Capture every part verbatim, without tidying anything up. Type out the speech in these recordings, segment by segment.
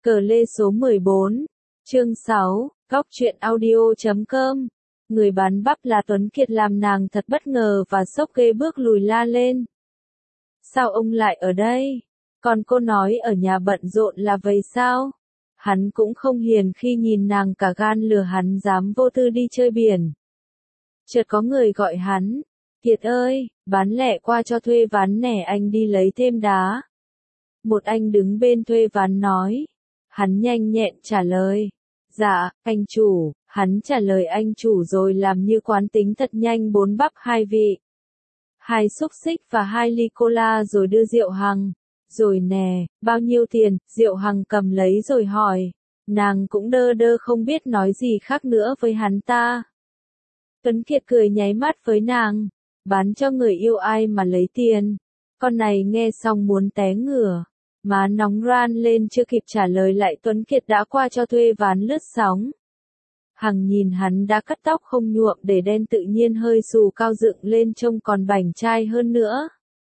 Cờ lê số mười bốn, chương sáu, góc truyện audio chấm com. Người bán bắp là Tuấn Kiệt làm nàng thật bất ngờ và sốc ghê, bước lùi la lên. Sao ông lại ở đây? Còn cô nói ở nhà bận rộn là vậy sao? Hắn cũng không hiền khi nhìn nàng cả gan lừa hắn dám vô tư đi chơi biển. Chợt có người gọi hắn, Kiệt ơi, bán lẻ qua cho thuê ván nè, anh đi lấy thêm đá. Một anh đứng bên thuê ván nói. Hắn nhanh nhẹn trả lời. Dạ, anh chủ. Hắn trả lời anh chủ rồi làm như quán tính thật nhanh bốn bắp hai vị. Hai xúc xích và hai ly cola rồi đưa Diệu Hằng. Rồi nè, bao nhiêu tiền? Diệu Hằng cầm lấy rồi hỏi. Nàng cũng đơ đơ không biết nói gì khác nữa với hắn ta. Tuấn Kiệt cười nháy mắt với nàng. Bán cho người yêu ai mà lấy tiền. Con này nghe xong muốn té ngửa. Má nóng ran lên, chưa kịp trả lời lại Tuấn Kiệt đã qua cho thuê ván lướt sóng. Hằng nhìn hắn đã cắt tóc không nhuộm để đen tự nhiên hơi xù cao dựng lên trông còn bảnh trai hơn nữa.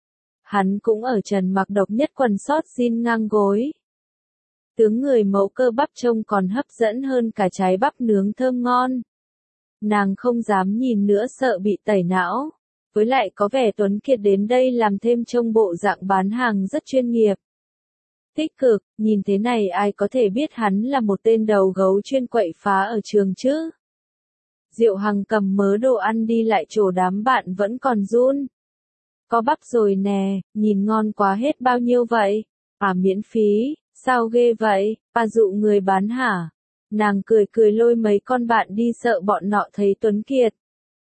Hắn cũng ở trần mặc độc nhất quần sót jean ngang gối. Tướng người mẫu cơ bắp trông còn hấp dẫn hơn cả trái bắp nướng thơm ngon. Nàng không dám nhìn nữa sợ bị tẩy não. Với lại có vẻ Tuấn Kiệt đến đây làm thêm trông bộ dạng bán hàng rất chuyên nghiệp. Tích cực, nhìn thế này ai có thể biết hắn là một tên đầu gấu chuyên quậy phá ở trường chứ? Diệu Hằng cầm mớ đồ ăn đi lại chỗ đám bạn vẫn còn run. Có bắp rồi nè, nhìn ngon quá, hết bao nhiêu vậy? À, miễn phí, sao ghê vậy, bà dụ người bán hả? Nàng cười cười lôi mấy con bạn đi sợ bọn nọ thấy Tuấn Kiệt.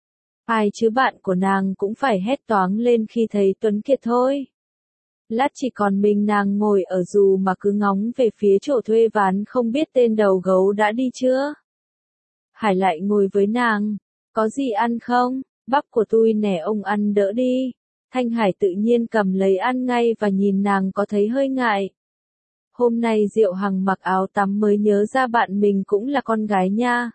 Ai chứ bạn của nàng cũng phải hét toáng lên khi thấy Tuấn Kiệt thôi. Lát chỉ còn mình nàng ngồi ở dù mà cứ ngóng về phía chỗ thuê ván không biết tên đầu gấu đã đi chưa. Hải lại ngồi với nàng. Có gì ăn không? Bắp của tôi nè, ông ăn đỡ đi. Thanh Hải tự nhiên cầm lấy ăn ngay và nhìn nàng có thấy hơi ngại. Hôm nay Diệu Hằng mặc áo tắm mới nhớ ra bạn mình cũng là con gái nha.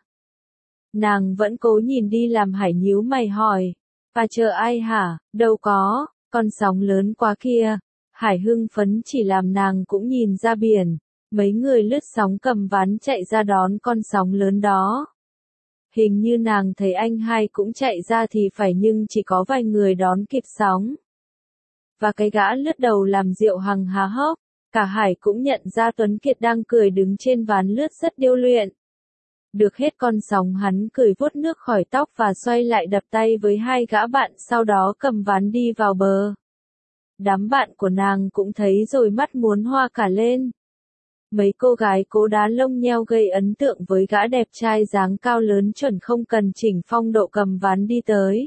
Nàng vẫn cố nhìn đi làm Hải nhíu mày hỏi. Và chờ ai hả? Đâu có, con sóng lớn quá kia. Hải hưng phấn chỉ làm nàng cũng nhìn ra biển, mấy người lướt sóng cầm ván chạy ra đón con sóng lớn đó. Hình như nàng thấy anh hai cũng chạy ra thì phải, nhưng chỉ có vài người đón kịp sóng. Và cái gã lướt đầu làm Diệu Hằng há hốc, cả Hải cũng nhận ra Tuấn Kiệt đang cười đứng trên ván lướt rất điêu luyện. Được hết con sóng hắn cười vuốt nước khỏi tóc và xoay lại đập tay với hai gã bạn, sau đó cầm ván đi vào bờ. Đám bạn của nàng cũng thấy rồi mắt muốn hoa cả lên. Mấy cô gái cố đá lông nheo gây ấn tượng với gã đẹp trai dáng cao lớn chuẩn không cần chỉnh phong độ cầm ván đi tới.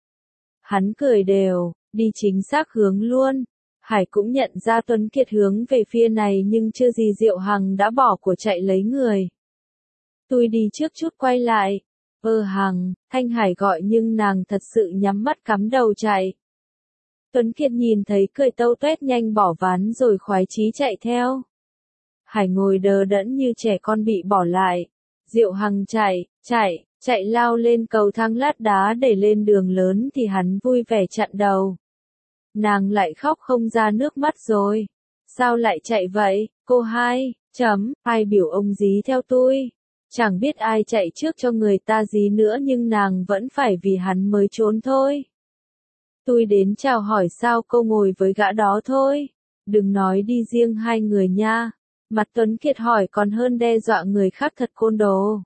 Hắn cười đều, đi chính xác hướng luôn. Hải cũng nhận ra Tuấn Kiệt hướng về phía này nhưng chưa gì Diệu Hằng đã bỏ của chạy lấy người. Tôi đi trước chút quay lại. Ơ Hằng, Thanh Hải gọi nhưng nàng thật sự nhắm mắt cắm đầu chạy. Tuấn Kiệt nhìn thấy cười tâu tuét nhanh bỏ ván rồi khoái chí chạy theo. Hải ngồi đờ đẫn như trẻ con bị bỏ lại. Diệu Hằng chạy, chạy, chạy lao lên cầu thang lát đá để lên đường lớn thì hắn vui vẻ chặn đầu. Nàng lại khóc không ra nước mắt rồi. Sao lại chạy vậy, cô hai, chấm, ai biểu ông dí theo tôi. Chẳng biết ai chạy trước cho người ta dí nữa nhưng nàng vẫn phải vì hắn mới trốn thôi. Tôi đến chào hỏi sao cô ngồi với gã đó thôi. Đừng nói đi riêng hai người nha. Mặt Tuấn Kiệt hỏi còn hơn đe dọa người khác thật côn đồ.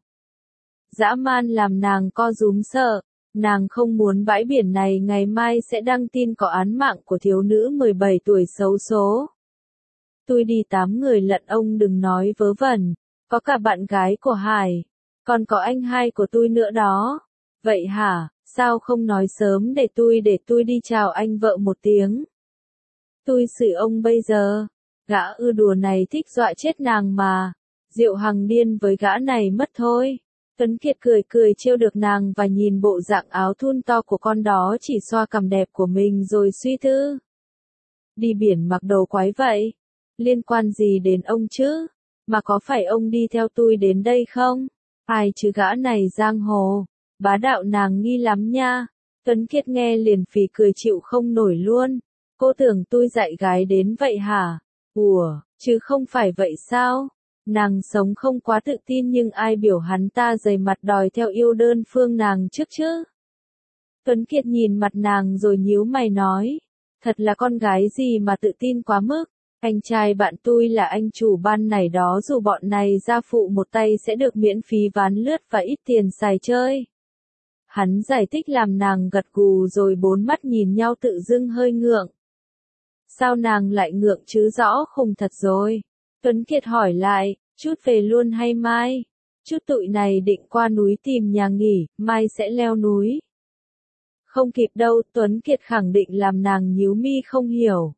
Dã man làm nàng co rúm sợ. Nàng không muốn bãi biển này ngày mai sẽ đăng tin có án mạng của thiếu nữ mười bảy tuổi xấu số. Tôi đi tám người lận, ông đừng nói vớ vẩn. Có cả bạn gái của Hải. Còn có anh hai của tôi nữa đó. Vậy hả? Sao không nói sớm để tôi để tôi đi chào anh vợ một tiếng. Tôi xử ông bây giờ. Gã ư đùa này thích dọa chết nàng mà. Diệu Hằng điên với gã này mất thôi. Tuấn Kiệt cười cười trêu được nàng và nhìn bộ dạng áo thun to của con đó chỉ xoa cằm đẹp của mình rồi suy tư. Đi biển mặc đồ quái vậy. Liên quan gì đến ông chứ? Mà có phải ông đi theo tôi đến đây không? Ai chứ gã này giang hồ. Bá đạo nàng nghi lắm nha. Tuấn Kiệt nghe liền phì cười chịu không nổi luôn. Cô tưởng tôi dạy gái đến vậy hả? Ủa, chứ không phải vậy sao? Nàng sống không quá tự tin nhưng ai biểu hắn ta dày mặt đòi theo yêu đơn phương nàng trước chứ. Tuấn Kiệt nhìn mặt nàng rồi nhíu mày nói, thật là con gái gì mà tự tin quá mức, anh trai bạn tôi là anh chủ ban này đó, dù bọn này ra phụ một tay sẽ được miễn phí ván lướt và ít tiền xài chơi. Hắn giải thích làm nàng gật gù rồi bốn mắt nhìn nhau tự dưng hơi ngượng. Sao nàng lại ngượng chứ, rõ khùng thật rồi. Tuấn Kiệt hỏi lại, chút về luôn hay mai? Chút tụi này định qua núi tìm nhà nghỉ, mai sẽ leo núi. Không kịp đâu, Tuấn Kiệt khẳng định làm nàng nhíu mi không hiểu.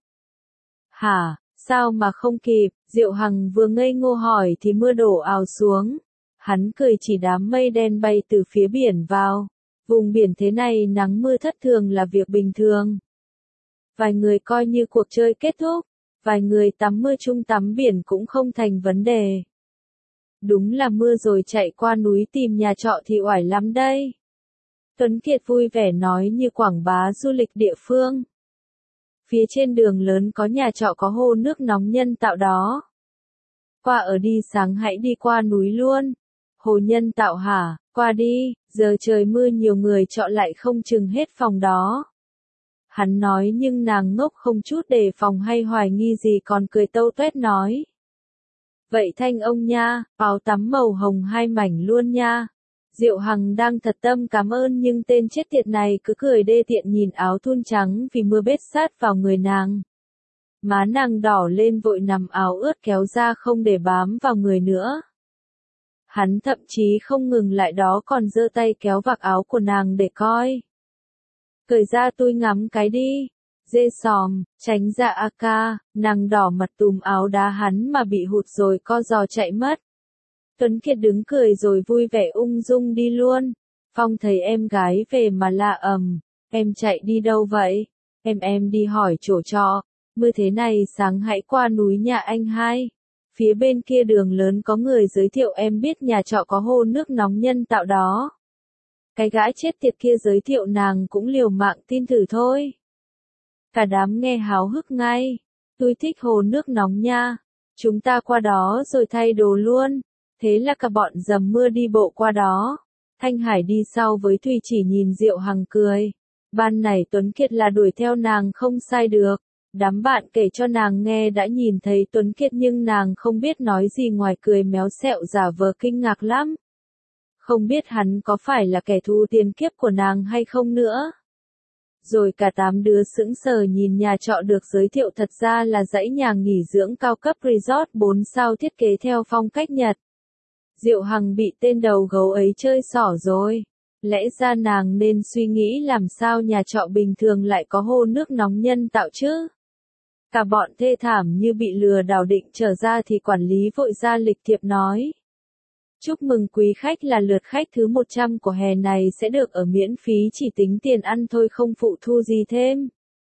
Hả, sao mà không kịp? Diệu Hằng vừa ngây ngô hỏi thì mưa đổ ào xuống. Hắn cười chỉ đám mây đen bay từ phía biển vào. Vùng biển thế này nắng mưa thất thường là việc bình thường. Vài người coi như cuộc chơi kết thúc, vài người tắm mưa chung tắm biển cũng không thành vấn đề. Đúng là mưa rồi chạy qua núi tìm nhà trọ thì oải lắm đây. Tuấn Kiệt vui vẻ nói như quảng bá du lịch địa phương. Phía trên đường lớn có nhà trọ có hồ nước nóng nhân tạo đó. Qua ở đi, sáng hãy đi qua núi luôn. Hồ nhân tạo hả, qua đi, giờ trời mưa nhiều người trọ lại không chừng hết phòng đó. Hắn nói nhưng nàng ngốc không chút đề phòng hay hoài nghi gì còn cười tâu tuét nói. Vậy thanh ông nha, áo tắm màu hồng hai mảnh luôn nha. Diệu Hằng đang thật tâm cảm ơn nhưng tên chết tiệt này cứ cười đê tiện nhìn áo thun trắng vì mưa bết sát vào người nàng. Má nàng đỏ lên vội nằm áo ướt kéo ra không để bám vào người nữa. Hắn thậm chí không ngừng lại đó còn giơ tay kéo vạt áo của nàng để coi. Cởi ra tôi ngắm cái đi. Dê sòm, tránh ra a ca, nàng đỏ mặt túm áo đá hắn mà bị hụt rồi co giò chạy mất. Tuấn Kiệt đứng cười rồi vui vẻ ung dung đi luôn. Phong thấy em gái về mà la ầm, em chạy đi đâu vậy? Em em đi hỏi chỗ trọ, mưa thế này sáng hãy qua núi nhà anh hai. Phía bên kia đường lớn có người giới thiệu em biết nhà trọ có hồ nước nóng nhân tạo đó. Cái gã chết tiệt kia giới thiệu nàng cũng liều mạng tin thử thôi. Cả đám nghe háo hức ngay. Tôi thích hồ nước nóng nha. Chúng ta qua đó rồi thay đồ luôn. Thế là cả bọn dầm mưa đi bộ qua đó. Thanh Hải đi sau với Thùy chỉ nhìn Diệu Hằng cười. Ban này Tuấn Kiệt là đuổi theo nàng không sai được. Đám bạn kể cho nàng nghe đã nhìn thấy Tuấn Kiệt nhưng nàng không biết nói gì ngoài cười méo xẹo giả vờ kinh ngạc lắm. Không biết hắn có phải là kẻ thù tiền kiếp của nàng hay không nữa. Rồi cả tám đứa sững sờ nhìn nhà trọ được giới thiệu thật ra là dãy nhà nghỉ dưỡng cao cấp resort bốn sao thiết kế theo phong cách Nhật. Diệu Hằng bị tên đầu gấu ấy chơi xỏ rồi. Lẽ ra nàng nên suy nghĩ làm sao nhà trọ bình thường lại có hồ nước nóng nhân tạo chứ. Cả bọn thê thảm như bị lừa đảo định trở ra thì quản lý vội ra lịch thiệp nói. Chúc mừng quý khách, là lượt khách thứ một trăm của hè này sẽ được ở miễn phí chỉ tính tiền ăn thôi không phụ thu gì thêm.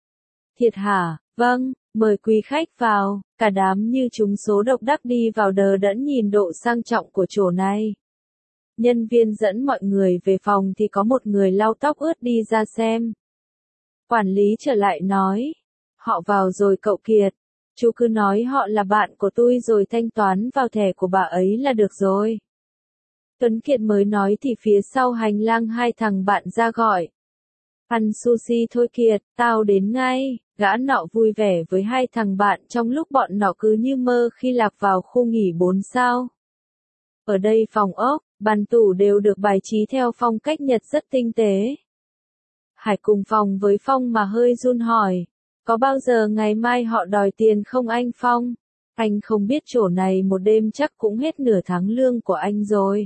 Thiệt hả? Vâng, mời quý khách vào. Cả đám như trúng số độc đắc đi vào đờ đẫn nhìn độ sang trọng của chỗ này. Nhân viên dẫn mọi người về phòng thì có một người lau tóc ướt đi ra xem. Quản lý trở lại nói. Họ vào rồi cậu Kiệt. Chú cứ nói họ là bạn của tôi rồi thanh toán vào thẻ của bà ấy là được rồi. Tuấn Kiệt mới nói thì phía sau hành lang hai thằng bạn ra gọi. Ăn sushi thôi Kiệt, tao đến ngay. Gã nọ vui vẻ với hai thằng bạn trong lúc bọn nó cứ như mơ khi lạc vào khu nghỉ bốn sao. Ở đây phòng ốc, bàn tủ đều được bài trí theo phong cách Nhật rất tinh tế. Hải cùng phòng với Phong mà hơi run hỏi. Có bao giờ ngày mai họ đòi tiền không anh Phong? Anh không biết chỗ này một đêm chắc cũng hết nửa tháng lương của anh rồi.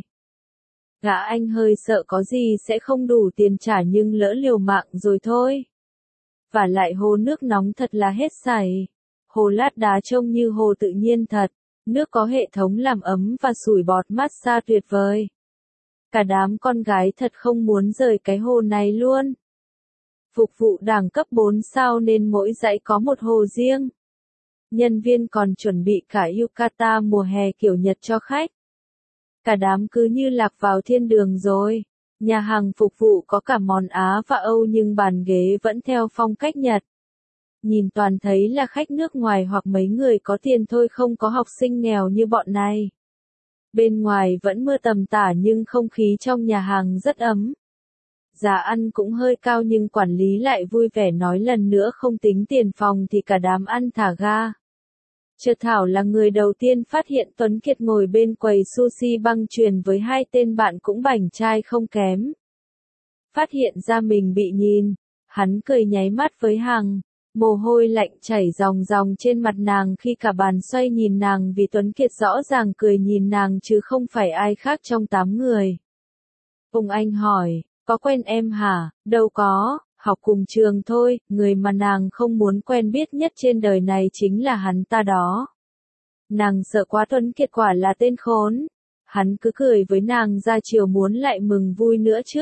Gã anh hơi sợ có gì sẽ không đủ tiền trả nhưng lỡ liều mạng rồi thôi. Và lại hồ nước nóng thật là hết sảy. Hồ lát đá trông như hồ tự nhiên thật. Nước có hệ thống làm ấm và sủi bọt massage tuyệt vời. Cả đám con gái thật không muốn rời cái hồ này luôn. Phục vụ đẳng cấp bốn sao nên mỗi dãy có một hồ riêng. Nhân viên còn chuẩn bị cả yukata mùa hè kiểu Nhật cho khách. Cả đám cứ như lạc vào thiên đường rồi. Nhà hàng phục vụ có cả món Á và Âu nhưng bàn ghế vẫn theo phong cách Nhật. Nhìn toàn thấy là khách nước ngoài hoặc mấy người có tiền thôi, không có học sinh nghèo như bọn này. Bên ngoài vẫn mưa tầm tả nhưng không khí trong nhà hàng rất ấm. Giá ăn cũng hơi cao nhưng quản lý lại vui vẻ nói lần nữa không tính tiền phòng thì cả đám ăn thả ga. Chợt Thảo là người đầu tiên phát hiện Tuấn Kiệt ngồi bên quầy sushi băng chuyền với hai tên bạn cũng bảnh trai không kém. Phát hiện ra mình bị nhìn, hắn cười nháy mắt với Hằng, mồ hôi lạnh chảy ròng ròng trên mặt nàng khi cả bàn xoay nhìn nàng vì Tuấn Kiệt rõ ràng cười nhìn nàng chứ không phải ai khác trong tám người. Ông anh hỏi, có quen em hả? Đâu có, học cùng trường thôi, người mà nàng không muốn quen biết nhất trên đời này chính là hắn ta đó. Nàng sợ quá Tuấn Kiệt quả là tên khốn. Hắn cứ cười với nàng ra chiều muốn lại mừng vui nữa chứ.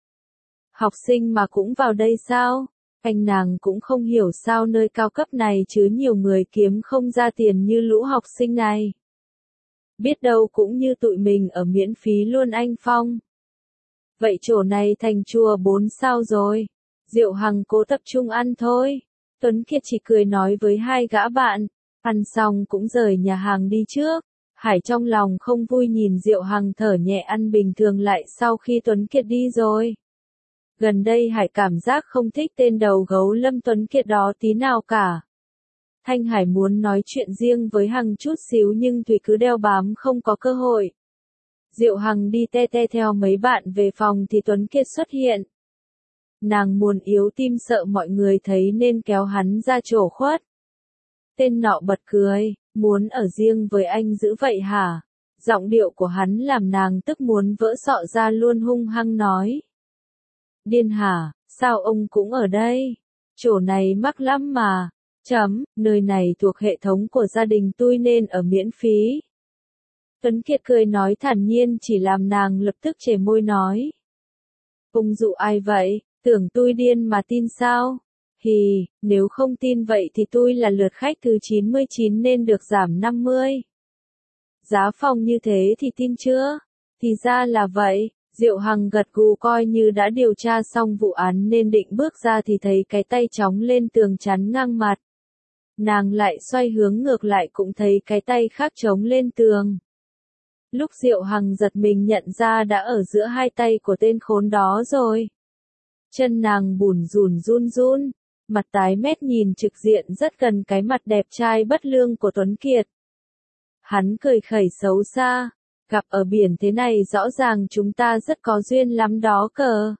Học sinh mà cũng vào đây sao? Anh nàng cũng không hiểu sao nơi cao cấp này chứa nhiều người kiếm không ra tiền như lũ học sinh này. Biết đâu cũng như tụi mình ở miễn phí luôn anh Phong. Vậy chỗ này thành chùa bốn sao rồi. Diệu Hằng cố tập trung ăn thôi. Tuấn Kiệt chỉ cười nói với hai gã bạn. Ăn xong cũng rời nhà hàng đi trước. Hải trong lòng không vui nhìn Diệu Hằng thở nhẹ ăn bình thường lại sau khi Tuấn Kiệt đi rồi. Gần đây Hải cảm giác không thích tên đầu gấu Lâm Tuấn Kiệt đó tí nào cả. Thanh Hải muốn nói chuyện riêng với Hằng chút xíu nhưng Thủy cứ đeo bám không có cơ hội. Diệu Hằng đi te te theo mấy bạn về phòng thì Tuấn Kiệt xuất hiện. Nàng muốn yếu tim sợ mọi người thấy nên kéo hắn ra chỗ khuất. Tên nọ bật cười, muốn ở riêng với anh dữ vậy hả? Giọng điệu của hắn làm nàng tức muốn vỡ sọ ra luôn hung hăng nói. Điên hả, sao ông cũng ở đây? Chỗ này mắc lắm mà. Chấm, nơi này thuộc hệ thống của gia đình tôi nên ở miễn phí. Tuấn Kiệt cười nói thản nhiên chỉ làm nàng lập tức chề môi nói. Ông dụ ai vậy, tưởng tôi điên mà tin sao? Hì, nếu không tin vậy thì tôi là lượt khách thứ chín mươi chín nên được giảm năm mươi. Giá phòng như thế thì tin chưa? Thì ra là vậy. Diệu Hằng gật gù coi như đã điều tra xong vụ án nên định bước ra thì thấy cái tay chóng lên tường chắn ngang mặt. Nàng lại xoay hướng ngược lại cũng thấy cái tay khác chống lên tường. Lúc Diệu Hằng giật mình nhận ra đã ở giữa hai tay của tên khốn đó rồi. Chân nàng bủn rủn run run, mặt tái mét nhìn trực diện rất gần cái mặt đẹp trai bất lương của Tuấn Kiệt. Hắn cười khẩy xấu xa. Gặp ở biển thế này rõ ràng chúng ta rất có duyên lắm đó cờ.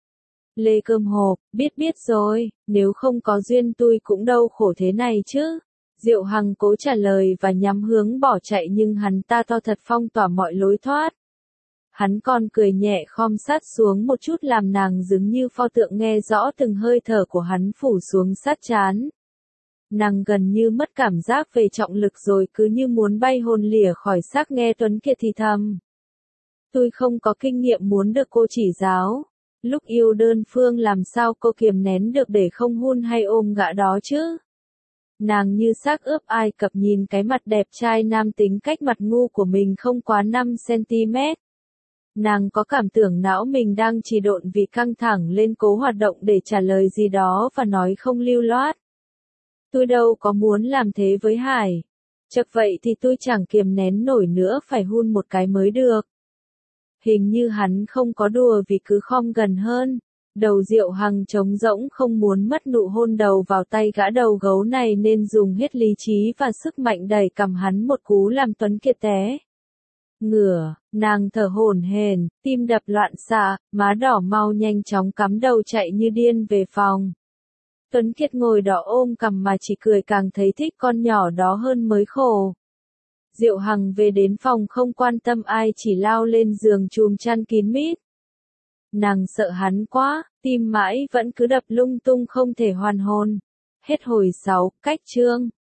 Lê Cơm Hộp, biết biết rồi, nếu không có duyên tôi cũng đâu khổ thế này chứ. Diệu Hằng cố trả lời và nhắm hướng bỏ chạy nhưng hắn ta to thật phong tỏa mọi lối thoát. Hắn còn cười nhẹ khom sát xuống một chút làm nàng dường như pho tượng nghe rõ từng hơi thở của hắn phủ xuống sát trán. Nàng gần như mất cảm giác về trọng lực rồi cứ như muốn bay hồn lìa khỏi xác nghe Tuấn Kiệt thì thầm. Tôi không có kinh nghiệm muốn được cô chỉ giáo. Lúc yêu đơn phương làm sao cô kiềm nén được để không hôn hay ôm gã đó chứ? Nàng như xác ướp Ai Cập nhìn cái mặt đẹp trai nam tính cách mặt ngu của mình không quá năm xăng-ti-mét. Nàng có cảm tưởng não mình đang trì độn vì căng thẳng lên cố hoạt động để trả lời gì đó và nói không lưu loát. Tôi đâu có muốn làm thế với Hải. Chắc vậy thì tôi chẳng kiềm nén nổi nữa phải hun một cái mới được. Hình như hắn không có đùa vì cứ khom gần hơn. Đầu Diệu Hằng trống rỗng không muốn mất nụ hôn đầu vào tay gã đầu gấu này nên dùng hết lý trí và sức mạnh đẩy cầm hắn một cú làm Tuấn Kiệt té. Ngửa, nàng thở hổn hển, tim đập loạn xạ, má đỏ mau nhanh chóng cắm đầu chạy như điên về phòng. Tuấn Kiệt ngồi đó ôm cằm mà chỉ cười càng thấy thích con nhỏ đó hơn mới khổ. Diệu Hằng về đến phòng không quan tâm ai chỉ lao lên giường chùm chăn kín mít. Nàng sợ hắn quá, tim mãi vẫn cứ đập lung tung không thể hoàn hồn. Hết hồi sáu, cách chương.